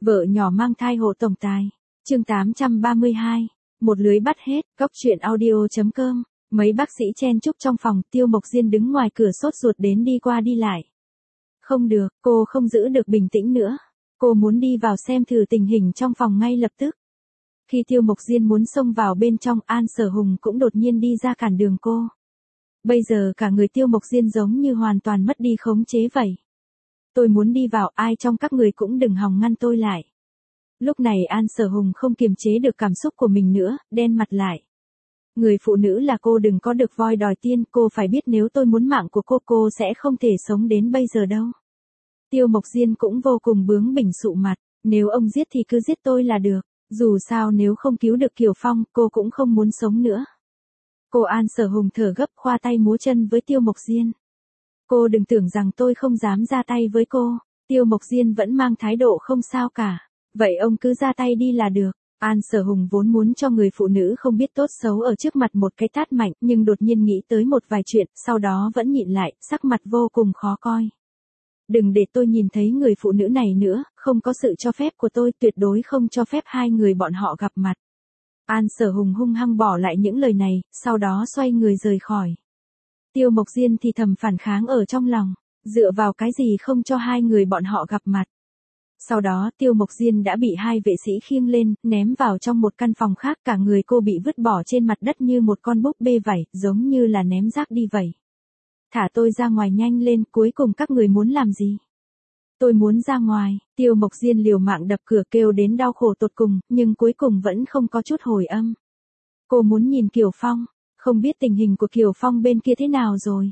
Vợ nhỏ mang thai hộ tổng tài. Chương 832. Một lưới bắt hết. Góc truyện audio.com. Mấy bác sĩ chen chúc trong phòng, Tiêu Mộc Diên đứng ngoài cửa sốt ruột đến đi qua đi lại. Không được, cô không giữ được bình tĩnh nữa. Cô muốn đi vào xem thử tình hình trong phòng ngay lập tức. Khi Tiêu Mộc Diên muốn xông vào bên trong, An Sở Hùng cũng đột nhiên đi ra cản đường cô. Bây giờ cả người Tiêu Mộc Diên giống như hoàn toàn mất đi khống chế vậy. Tôi muốn đi vào, ai trong các người cũng đừng hòng ngăn tôi lại. Lúc này An Sở Hùng không kiềm chế được cảm xúc của mình nữa, đen mặt lại. Người phụ nữ là cô, đừng có được voi đòi tiên, cô phải biết nếu tôi muốn mạng của cô sẽ không thể sống đến bây giờ đâu. Tiêu Mộc Diên cũng vô cùng bướng bỉnh sụ mặt, nếu ông giết thì cứ giết tôi là được, dù sao nếu không cứu được Kiều Phong, cô cũng không muốn sống nữa. Cô An Sở Hùng thở gấp, khoa tay múa chân với Tiêu Mộc Diên. Cô đừng tưởng rằng tôi không dám ra tay với cô. Tiêu Mộc Diên vẫn mang thái độ không sao cả. Vậy ông cứ ra tay đi là được. An Sở Hùng vốn muốn cho người phụ nữ không biết tốt xấu ở trước mặt một cái tát mạnh, nhưng đột nhiên nghĩ tới một vài chuyện, sau đó vẫn nhịn lại, sắc mặt vô cùng khó coi. Đừng để tôi nhìn thấy người phụ nữ này nữa, không có sự cho phép của tôi, tuyệt đối không cho phép hai người bọn họ gặp mặt. An Sở Hùng hung hăng bỏ lại những lời này, sau đó xoay người rời khỏi. Tiêu Mộc Diên thì thầm phản kháng ở trong lòng, dựa vào cái gì không cho hai người bọn họ gặp mặt. Sau đó Tiêu Mộc Diên đã bị hai vệ sĩ khiêng lên, ném vào trong một căn phòng khác, cả người cô bị vứt bỏ trên mặt đất như một con búp bê vảy, giống như là ném rác đi vậy. Thả tôi ra ngoài nhanh lên, cuối cùng các người muốn làm gì? Tôi muốn ra ngoài. Tiêu Mộc Diên liều mạng đập cửa kêu đến đau khổ tột cùng, nhưng cuối cùng vẫn không có chút hồi âm. Cô muốn nhìn Kiều Phong, không biết tình hình của Kiều Phong bên kia thế nào rồi.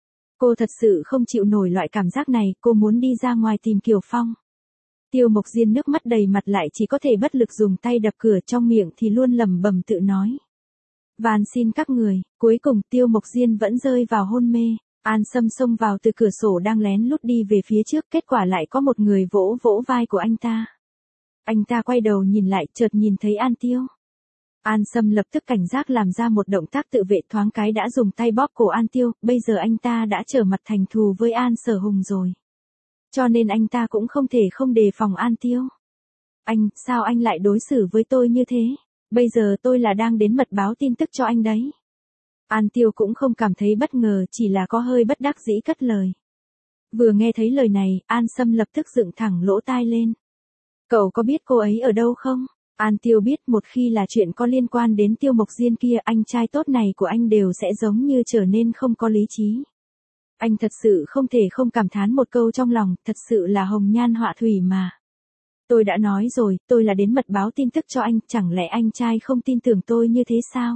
Cô thật sự không chịu nổi loại cảm giác này, cô muốn đi ra ngoài tìm Kiều Phong. Tiêu Mộc Diên nước mắt đầy mặt lại chỉ có thể bất lực dùng tay đập cửa, trong miệng thì luôn lẩm bẩm tự nói. Van xin các người, cuối cùng Tiêu Mộc Diên vẫn rơi vào hôn mê. An Sâm xông vào từ cửa sổ đang lén lút đi về phía trước, kết quả lại có một người vỗ vỗ vai của anh ta. Anh ta quay đầu nhìn lại, chợt nhìn thấy An Tiêu. An Sâm lập tức cảnh giác làm ra một động tác tự vệ, thoáng cái đã dùng tay bóp cổ An Tiêu, bây giờ anh ta đã trở mặt thành thù với An Sở Hùng rồi. Cho nên anh ta cũng không thể không đề phòng An Tiêu. Sao anh lại đối xử với tôi như thế? Bây giờ tôi là đang đến mật báo tin tức cho anh đấy. An Tiêu cũng không cảm thấy bất ngờ, chỉ là có hơi bất đắc dĩ cất lời. Vừa nghe thấy lời này, An Sâm lập tức dựng thẳng lỗ tai lên. Cậu có biết cô ấy ở đâu không? An Tiêu biết một khi là chuyện có liên quan đến Tiêu Mộc Diên kia, anh trai tốt này của anh đều sẽ giống như trở nên không có lý trí. Anh thật sự không thể không cảm thán một câu trong lòng, thật sự là hồng nhan họa thủy mà. Tôi đã nói rồi, tôi là đến mật báo tin tức cho anh, chẳng lẽ anh trai không tin tưởng tôi như thế sao?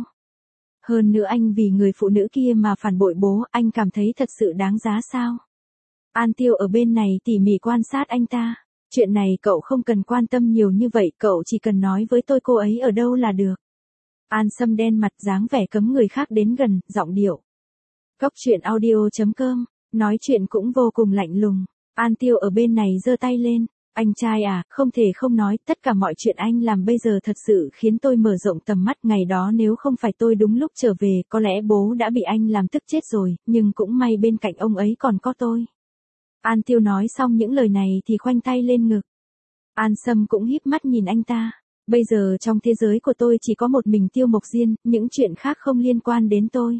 Hơn nữa anh vì người phụ nữ kia mà phản bội bố, anh cảm thấy thật sự đáng giá sao? An Tiêu ở bên này tỉ mỉ quan sát anh ta. Chuyện này cậu không cần quan tâm nhiều như vậy, cậu chỉ cần nói với tôi cô ấy ở đâu là được. An Sâm đen mặt, dáng vẻ cấm người khác đến gần, giọng điệu. Góc truyện audio.com, nói chuyện cũng vô cùng lạnh lùng. An Tiêu ở bên này giơ tay lên. Anh trai à, không thể không nói, tất cả mọi chuyện anh làm bây giờ thật sự khiến tôi mở rộng tầm mắt. Ngày đó nếu không phải tôi đúng lúc trở về, có lẽ bố đã bị anh làm tức chết rồi, nhưng cũng may bên cạnh ông ấy còn có tôi. An Tiêu nói xong những lời này thì khoanh tay lên ngực. An Sâm cũng híp mắt nhìn anh ta. Bây giờ trong thế giới của tôi chỉ có một mình Tiêu Mộc Diên, những chuyện khác không liên quan đến tôi.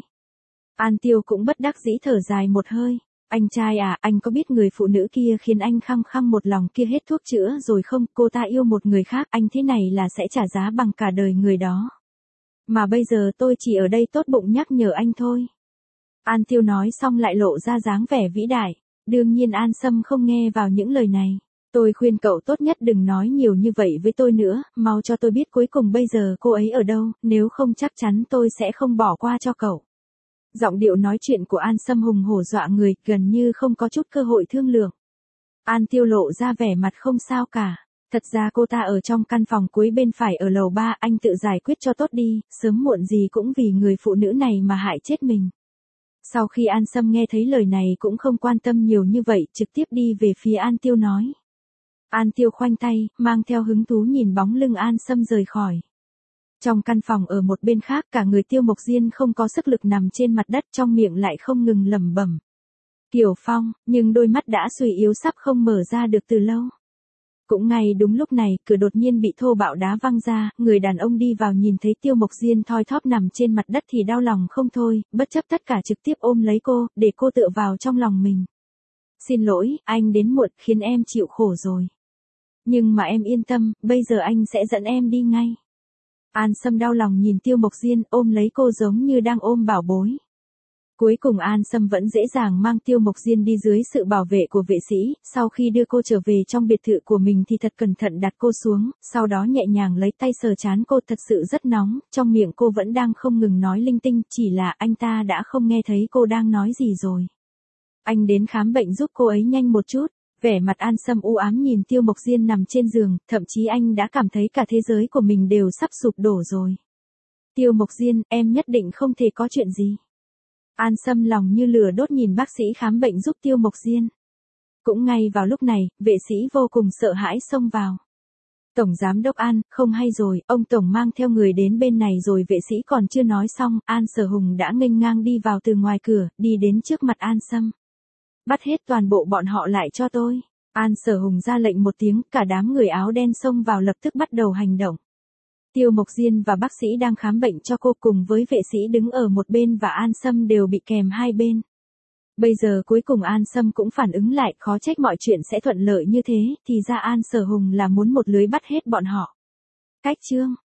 An Tiêu cũng bất đắc dĩ thở dài một hơi. Anh trai à, anh có biết người phụ nữ kia khiến anh khăng khăng một lòng kia hết thuốc chữa rồi không? Cô ta yêu một người khác, anh thế này là sẽ trả giá bằng cả đời người đó. Mà bây giờ tôi chỉ ở đây tốt bụng nhắc nhở anh thôi. An Tiêu nói xong lại lộ ra dáng vẻ vĩ đại. Đương nhiên An Sâm không nghe vào những lời này. Tôi khuyên cậu tốt nhất đừng nói nhiều như vậy với tôi nữa, mau cho tôi biết cuối cùng bây giờ cô ấy ở đâu, nếu không chắc chắn tôi sẽ không bỏ qua cho cậu. Giọng điệu nói chuyện của An Sâm hùng hổ dọa người, gần như không có chút cơ hội thương lượng. An Tiêu lộ ra vẻ mặt không sao cả. Thật ra cô ta ở trong căn phòng cuối bên phải ở lầu 3, anh tự giải quyết cho tốt đi, sớm muộn gì cũng vì người phụ nữ này mà hại chết mình. Sau khi An Sâm nghe thấy lời này cũng không quan tâm nhiều như vậy, trực tiếp đi về phía An Tiêu nói. An Tiêu khoanh tay, mang theo hứng thú nhìn bóng lưng An Sâm rời khỏi. Trong căn phòng ở một bên khác, cả người Tiêu Mộc Diên không có sức lực nằm trên mặt đất, trong miệng lại không ngừng lẩm bẩm. Kiều Phong, nhưng đôi mắt đã suy yếu sắp không mở ra được từ lâu. Cũng ngay đúng lúc này, cửa đột nhiên bị thô bạo đá văng ra, người đàn ông đi vào nhìn thấy Tiêu Mộc Diên thoi thóp nằm trên mặt đất thì đau lòng không thôi, bất chấp tất cả trực tiếp ôm lấy cô, để cô tựa vào trong lòng mình. Xin lỗi, anh đến muộn khiến em chịu khổ rồi. Nhưng mà em yên tâm, bây giờ anh sẽ dẫn em đi ngay. An Sâm đau lòng nhìn Tiêu Mộc Diên ôm lấy cô giống như đang ôm bảo bối. Cuối cùng An Sâm vẫn dễ dàng mang Tiêu Mộc Diên đi dưới sự bảo vệ của vệ sĩ, sau khi đưa cô trở về trong biệt thự của mình thì thật cẩn thận đặt cô xuống, sau đó nhẹ nhàng lấy tay sờ trán cô thật sự rất nóng, trong miệng cô vẫn đang không ngừng nói linh tinh, chỉ là anh ta đã không nghe thấy cô đang nói gì rồi. Anh đến khám bệnh giúp cô ấy nhanh một chút. Vẻ mặt An Sâm u ám nhìn Tiêu Mộc Diên nằm trên giường, thậm chí anh đã cảm thấy cả thế giới của mình đều sắp sụp đổ rồi. Tiêu Mộc Diên, em nhất định không thể có chuyện gì. An Sâm lòng như lửa đốt nhìn bác sĩ khám bệnh giúp Tiêu Mộc Diên. Cũng ngay vào lúc này, vệ sĩ vô cùng sợ hãi xông vào. Tổng giám đốc An, không hay rồi, ông Tổng mang theo người đến bên này rồi. Vệ sĩ còn chưa nói xong, An Sở Hùng đã nghênh ngang đi vào từ ngoài cửa, đi đến trước mặt An Sâm. Bắt hết toàn bộ bọn họ lại cho tôi. An Sở Hùng ra lệnh một tiếng, cả đám người áo đen xông vào lập tức bắt đầu hành động. Tiêu Mộc Diên và bác sĩ đang khám bệnh cho cô cùng với vệ sĩ đứng ở một bên và An Sâm đều bị kèm hai bên. Bây giờ cuối cùng An Sâm cũng phản ứng lại, khó trách mọi chuyện sẽ thuận lợi như thế, thì ra An Sở Hùng là muốn một lưới bắt hết bọn họ. Cách chương